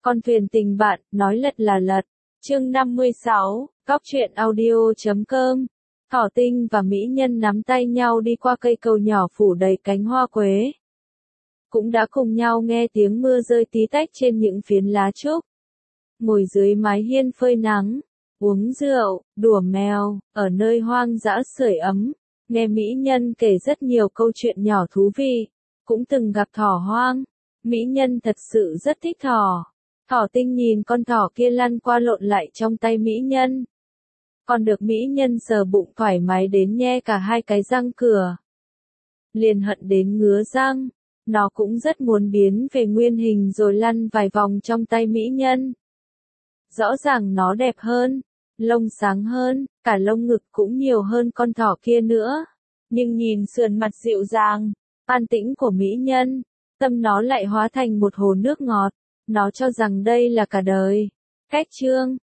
Con thuyền tình bạn, nói lật là lật. Chương 56, cóc truyện audio.com. Thỏ Tinh và mỹ nhân nắm tay nhau đi qua cây cầu nhỏ phủ đầy cánh hoa quế. Cũng đã cùng nhau nghe tiếng mưa rơi tí tách trên những phiến lá trúc. Ngồi dưới mái hiên phơi nắng, uống rượu, đùa mèo, ở nơi hoang dã sưởi ấm, nghe mỹ nhân kể rất nhiều câu chuyện nhỏ thú vị. Cũng từng gặp thỏ hoang. Mỹ nhân thật sự rất thích thỏ. Thỏ Tinh nhìn con thỏ kia lăn qua lộn lại trong tay mỹ nhân. Còn được mỹ nhân sờ bụng thoải mái đến nhe cả hai cái răng cửa. Liền hận đến ngứa răng. Nó cũng rất muốn biến về nguyên hình rồi lăn vài vòng trong tay mỹ nhân. Rõ ràng nó đẹp hơn, lông sáng hơn, cả lông ngực cũng nhiều hơn con thỏ kia nữa. Nhưng nhìn sườn mặt dịu dàng, an tĩnh của mỹ nhân, tâm nó lại hóa thành một hồ nước ngọt. Nó cho rằng đây là cả đời. Cách chương